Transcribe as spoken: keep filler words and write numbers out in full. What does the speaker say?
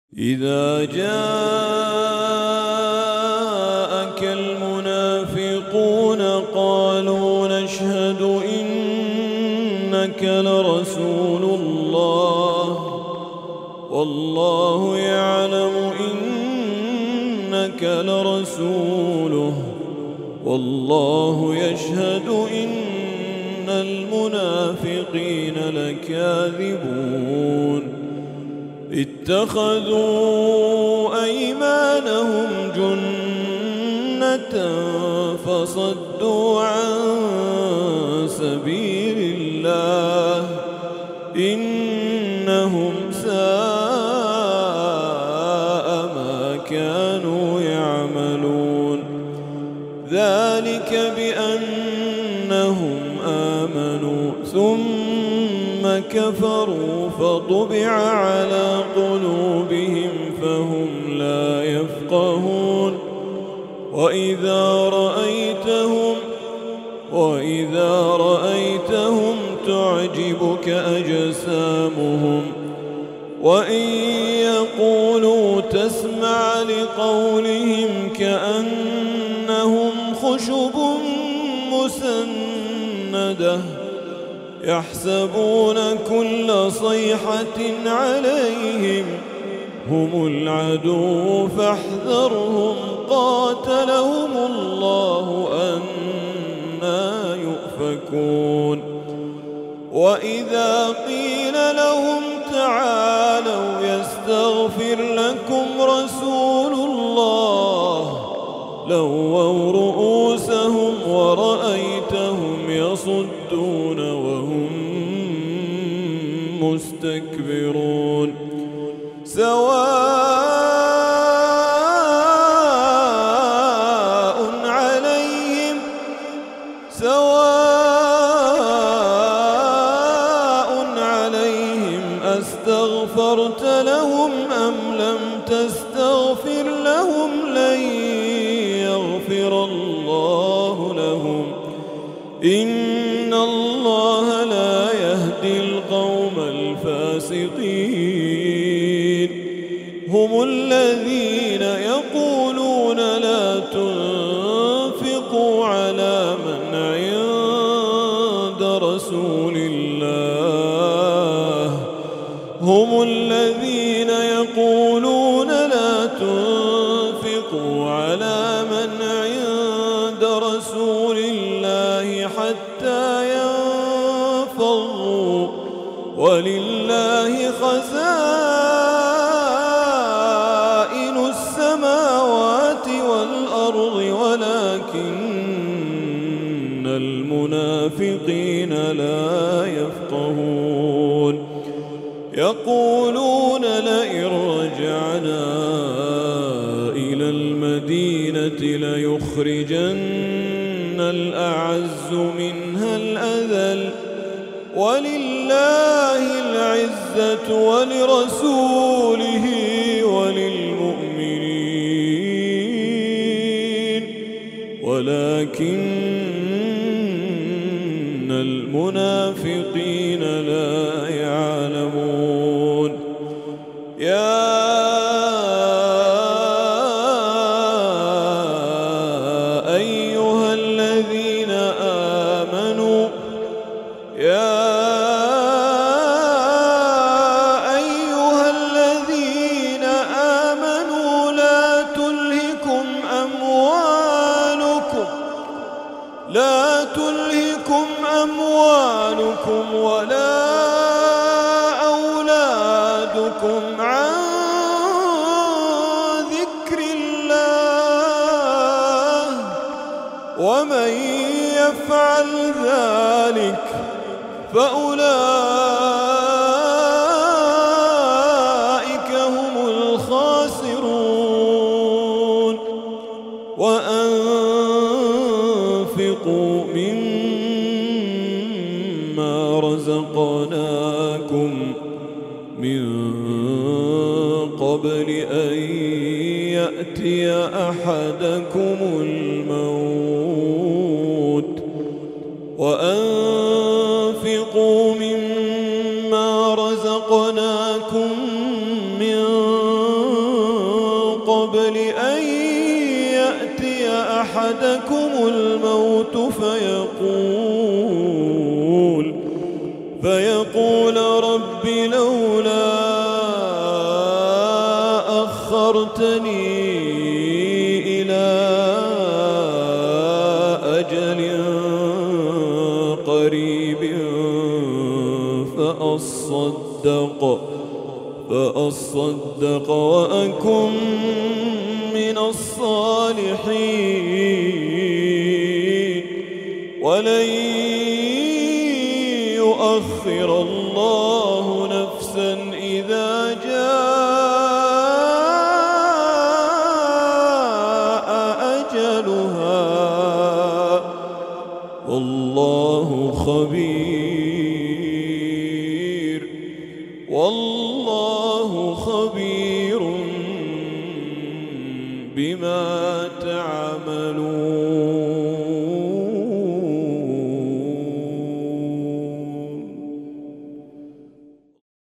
إذا جاءك المنافقون قالوا نشهد إنك لرسول الله والله يعلم إنك لرسوله والله يشهد إن المنافقين لكاذبون اتخذوا أيمانهم جنة فصدوا عن سبيل الله إنهم ساء ما كانوا يعملون ذلك بأنهم آمنوا ثم كفروا فطبع على قلوبهم فهم لا يفقهون وإذا رأيتهم وإذا رأيتهم تعجبك أجسامهم وإن يقولوا تسمع لقولهم كأنهم خشب مسندة يحسبون كل صيحة عليهم هم العدو فاحذرهم قاتلهم الله أنى يؤفكون وإذا قيل لهم تعالوا يستغفر لكم رسول الله لووا رؤوسهم ورأيتهم يصدون وهم مستكبرون سواء عليهم سواء عليهم أستغفرت لهم أم لم تستغفر لهم لن يغفر الله لهم إن الله لا يهدي القوم الفاسقين هم الذين يقولون لا تنفقوا على من عند رسول الله هم الذين يقولون لا تنفقوا على من عند رسول الله حتى ينفضوا ولله خزائن السماوات والأرض ولكن المنافقين لا يفقهون يقولون لئن رجعنا إلى المدينة ليخرجن الأعز منها الأذل ولله العزة ولرسوله وللمؤمنين ولكن المنافقين لا يعلمون يا أيها الذين آمنوا يا أيها الذين آمنوا لا تلهكم أموالكم لا تلهكم أموالكم ولا أولادكم عن ذكر الله ومن يفعل ذلك فأولئك هم الخاسرون وأنفقوا مما رزقناكم من قبل أن يأتي أحدكم الموت وأنفقوا مما رزقناكم من قبل أن يأتي أحدكم الموت فيقول فيقول رب لولا أخرتني إلى أجل قريب فأصدق فأصدق وأكن من الصالحين ولن يؤخر الله نفسا إذا جاء أجلها والله خبير والله خبير بما تعملون.